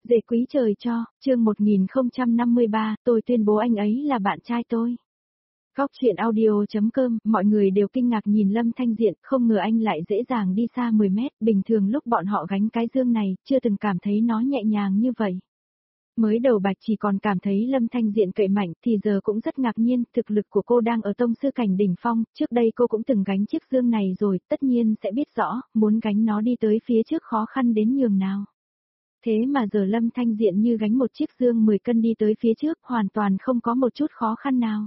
Dễ quý trời cho, chương 1053, tôi tuyên bố anh ấy là bạn trai tôi. Góc chuyện audio.com, mọi người đều kinh ngạc nhìn Lâm Thanh Diện, không ngờ anh lại dễ dàng đi xa 10 mét, bình thường lúc bọn họ gánh cái dương này, chưa từng cảm thấy nó nhẹ nhàng như vậy. Mới đầu Bạch chỉ còn cảm thấy Lâm Thanh Diện cậy mạnh, thì giờ cũng rất ngạc nhiên, thực lực của cô đang ở tông sư cảnh đỉnh phong, trước đây cô cũng từng gánh chiếc dương này rồi, tất nhiên sẽ biết rõ, muốn gánh nó đi tới phía trước khó khăn đến nhường nào. Thế mà giờ Lâm Thanh Diện như gánh một chiếc dương 10 cân đi tới phía trước, hoàn toàn không có một chút khó khăn nào.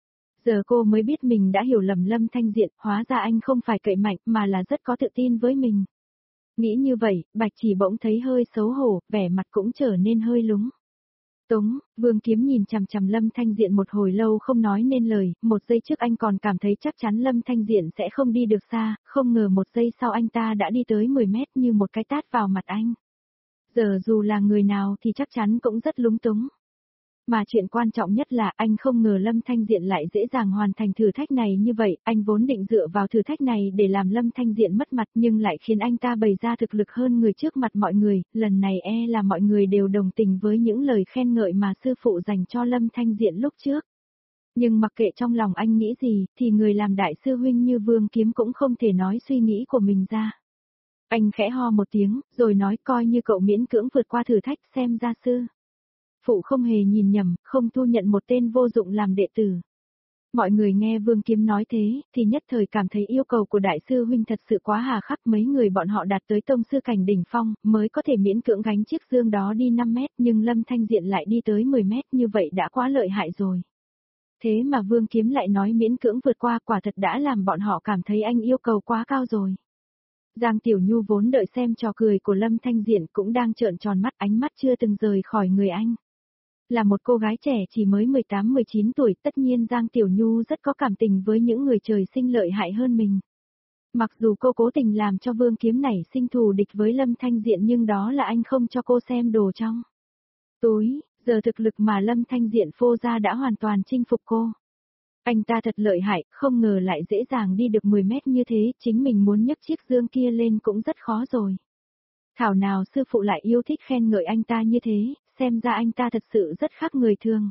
Giờ cô mới biết mình đã hiểu lầm Lâm Thanh Diện, hóa ra anh không phải cậy mạnh mà là rất có tự tin với mình. Nghĩ như vậy, Bạch chỉ bỗng thấy hơi xấu hổ, vẻ mặt cũng trở nên hơi lúng. Tống, Vương Kiếm nhìn chằm chằm Lâm Thanh Diện một hồi lâu không nói nên lời, một giây trước anh còn cảm thấy chắc chắn Lâm Thanh Diện sẽ không đi được xa, không ngờ một giây sau anh ta đã đi tới 10 mét như một cái tát vào mặt anh. Giờ dù là người nào thì chắc chắn cũng rất lúng túng. Mà chuyện quan trọng nhất là anh không ngờ Lâm Thanh Diện lại dễ dàng hoàn thành thử thách này như vậy, anh vốn định dựa vào thử thách này để làm Lâm Thanh Diện mất mặt nhưng lại khiến anh ta bày ra thực lực hơn người trước mặt mọi người, lần này là mọi người đều đồng tình với những lời khen ngợi mà sư phụ dành cho Lâm Thanh Diện lúc trước. Nhưng mặc kệ trong lòng anh nghĩ gì, thì người làm đại sư huynh như Vương Kiếm cũng không thể nói suy nghĩ của mình ra. Anh khẽ ho một tiếng, rồi nói coi như cậu miễn cưỡng vượt qua thử thách xem ra sư phụ không hề nhìn nhầm, không thu nhận một tên vô dụng làm đệ tử. Mọi người nghe Vương Kiếm nói thế, thì nhất thời cảm thấy yêu cầu của đại sư huynh thật sự quá hà khắc, mấy người bọn họ đạt tới tông sư cảnh đỉnh phong, mới có thể miễn cưỡng gánh chiếc dương đó đi 5 mét, nhưng Lâm Thanh Diện lại đi tới 10 mét, như vậy đã quá lợi hại rồi. Thế mà Vương Kiếm lại nói miễn cưỡng vượt qua, quả thật đã làm bọn họ cảm thấy anh yêu cầu quá cao rồi. Giang Tiểu Nhu vốn đợi xem trò cười của Lâm Thanh Diện cũng đang trợn tròn mắt, ánh mắt chưa từng rời khỏi người anh. Là một cô gái trẻ chỉ mới 18-19 tuổi, tất nhiên Giang Tiểu Nhu rất có cảm tình với những người trời sinh lợi hại hơn mình. Mặc dù cô cố tình làm cho Vương Kiếm nảy sinh thù địch với Lâm Thanh Diện nhưng đó là anh không cho cô xem đồ trong túi, giờ thực lực mà Lâm Thanh Diện phô ra đã hoàn toàn chinh phục cô. Anh ta thật lợi hại, không ngờ lại dễ dàng đi được 10 mét như thế, chính mình muốn nhấc chiếc dương kia lên cũng rất khó rồi. Thảo nào sư phụ lại yêu thích khen ngợi anh ta như thế, xem ra anh ta thật sự rất khác người thường.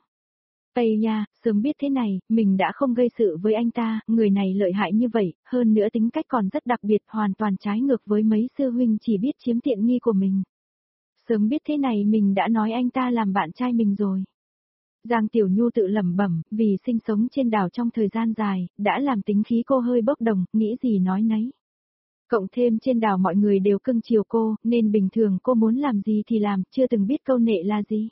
Ây nha, sớm biết thế này, mình đã không gây sự với anh ta, người này lợi hại như vậy, hơn nữa tính cách còn rất đặc biệt, hoàn toàn trái ngược với mấy sư huynh chỉ biết chiếm tiện nghi của mình. Sớm biết thế này mình đã nói anh ta làm bạn trai mình rồi. Giang Tiểu Nhu tự lẩm bẩm, vì sinh sống trên đảo trong thời gian dài, đã làm tính khí cô hơi bốc đồng, nghĩ gì nói nấy. Cộng thêm trên đảo mọi người đều cưng chiều cô, nên bình thường cô muốn làm gì thì làm, chưa từng biết câu nệ là gì.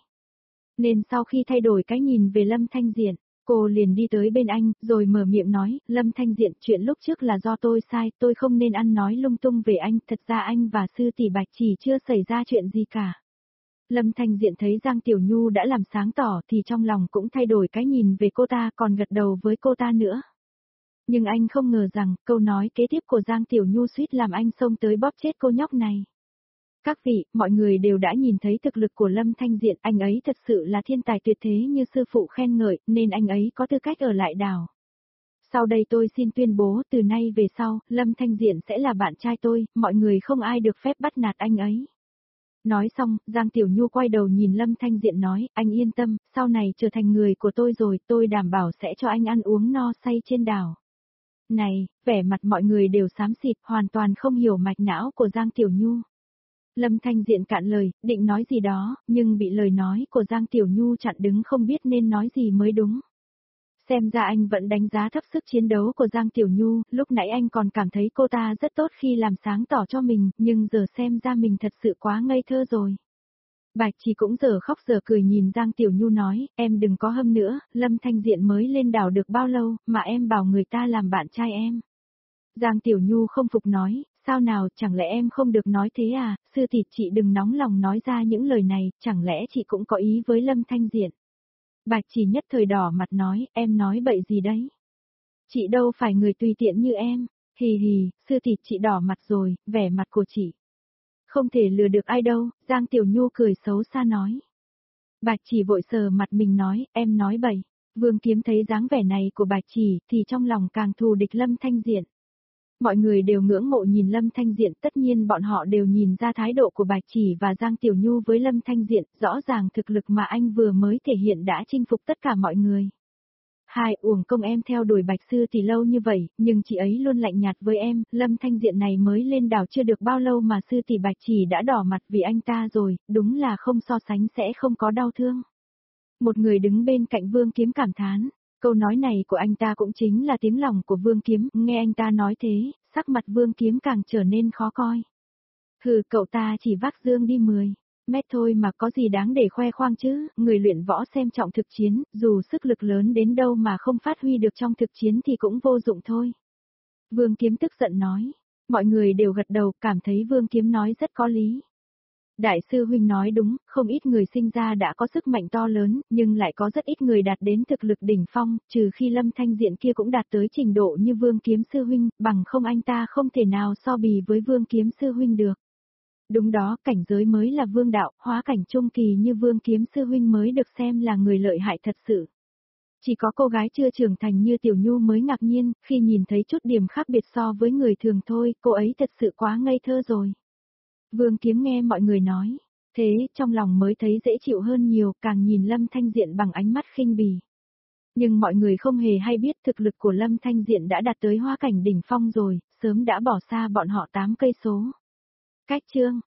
Nên sau khi thay đổi cái nhìn về Lâm Thanh Diện, cô liền đi tới bên anh, rồi mở miệng nói, Lâm Thanh Diện, chuyện lúc trước là do tôi sai, tôi không nên ăn nói lung tung về anh, thật ra anh và sư tỷ Bạch chỉ chưa xảy ra chuyện gì cả. Lâm Thanh Diện thấy Giang Tiểu Nhu đã làm sáng tỏ thì trong lòng cũng thay đổi cái nhìn về cô ta, còn gật đầu với cô ta nữa. Nhưng anh không ngờ rằng câu nói kế tiếp của Giang Tiểu Nhu suýt làm anh xông tới bóp chết cô nhóc này. Các vị, mọi người đều đã nhìn thấy thực lực của Lâm Thanh Diện, anh ấy thật sự là thiên tài tuyệt thế như sư phụ khen ngợi, nên anh ấy có tư cách ở lại đảo. Sau đây tôi xin tuyên bố, từ nay về sau, Lâm Thanh Diện sẽ là bạn trai tôi, mọi người không ai được phép bắt nạt anh ấy. Nói xong, Giang Tiểu Nhu quay đầu nhìn Lâm Thanh Diện nói, anh yên tâm, sau này trở thành người của tôi rồi, tôi đảm bảo sẽ cho anh ăn uống no say trên đảo. Này, vẻ mặt mọi người đều xám xịt, hoàn toàn không hiểu mạch não của Giang Tiểu Nhu. Lâm Thanh Diện cạn lời, định nói gì đó, nhưng bị lời nói của Giang Tiểu Nhu chặn đứng không biết nên nói gì mới đúng. Xem ra anh vẫn đánh giá thấp sức chiến đấu của Giang Tiểu Nhu, lúc nãy anh còn cảm thấy cô ta rất tốt khi làm sáng tỏ cho mình, nhưng giờ xem ra mình thật sự quá ngây thơ rồi. Bạch Chỉ cũng giờ khóc giờ cười nhìn Giang Tiểu Nhu nói, em đừng có hâm nữa, Lâm Thanh Diện mới lên đảo được bao lâu, mà em bảo người ta làm bạn trai em. Giang Tiểu Nhu không phục nói, sao nào, chẳng lẽ em không được nói thế à, sư tỷ chị đừng nóng lòng nói ra những lời này, chẳng lẽ chị cũng có ý với Lâm Thanh Diện. Bạch Chỉ nhất thời đỏ mặt nói, em nói bậy gì đấy. Chị đâu phải người tùy tiện như em, hì hì, sư tỷ chị đỏ mặt rồi, vẻ mặt của chị không thể lừa được ai đâu, Giang Tiểu Nhu cười xấu xa nói. Bạch Chỉ vội sờ mặt mình nói, em nói bậy. Vương Kiếm thấy dáng vẻ này của Bạch Chỉ thì trong lòng càng thù địch Lâm Thanh Diện. Mọi người đều ngưỡng mộ nhìn Lâm Thanh Diện, tất nhiên bọn họ đều nhìn ra thái độ của Bạch Chỉ và Giang Tiểu Nhu với Lâm Thanh Diện, rõ ràng thực lực mà anh vừa mới thể hiện đã chinh phục tất cả mọi người. Hai, uổng công em theo đuổi Bạch Sư Tỷ lâu như vậy, nhưng chị ấy luôn lạnh nhạt với em, Lâm Thanh Diện này mới lên đảo chưa được bao lâu mà Sư Tỷ Bạch Chỉ đã đỏ mặt vì anh ta rồi, đúng là không so sánh sẽ không có đau thương. Một người đứng bên cạnh Vương Kiếm cảm thán, câu nói này của anh ta cũng chính là tiếng lòng của Vương Kiếm, nghe anh ta nói thế, sắc mặt Vương Kiếm càng trở nên khó coi. Hừ, cậu ta chỉ vác dương đi 10 mét thôi mà có gì đáng để khoe khoang chứ, người luyện võ xem trọng thực chiến, dù sức lực lớn đến đâu mà không phát huy được trong thực chiến thì cũng vô dụng thôi. Vương Kiếm tức giận nói, mọi người đều gật đầu, cảm thấy Vương Kiếm nói rất có lý. Đại sư huynh nói đúng, không ít người sinh ra đã có sức mạnh to lớn, nhưng lại có rất ít người đạt đến thực lực đỉnh phong, trừ khi Lâm Thanh Diện kia cũng đạt tới trình độ như Vương Kiếm sư huynh, bằng không anh ta không thể nào so bì với Vương Kiếm sư huynh được. Đúng đó, cảnh giới mới là vương đạo, hóa cảnh trung kỳ như Vương Kiếm sư huynh mới được xem là người lợi hại thật sự. Chỉ có cô gái chưa trưởng thành như Tiểu Nhu mới ngạc nhiên, khi nhìn thấy chút điểm khác biệt so với người thường thôi, cô ấy thật sự quá ngây thơ rồi. Vương Kiếm nghe mọi người nói, thế trong lòng mới thấy dễ chịu hơn nhiều, càng nhìn Lâm Thanh Diện bằng ánh mắt khinh bỉ. Nhưng mọi người không hề hay biết thực lực của Lâm Thanh Diện đã đạt tới hóa cảnh đỉnh phong rồi, sớm đã bỏ xa bọn họ 8 cây số. Cách chương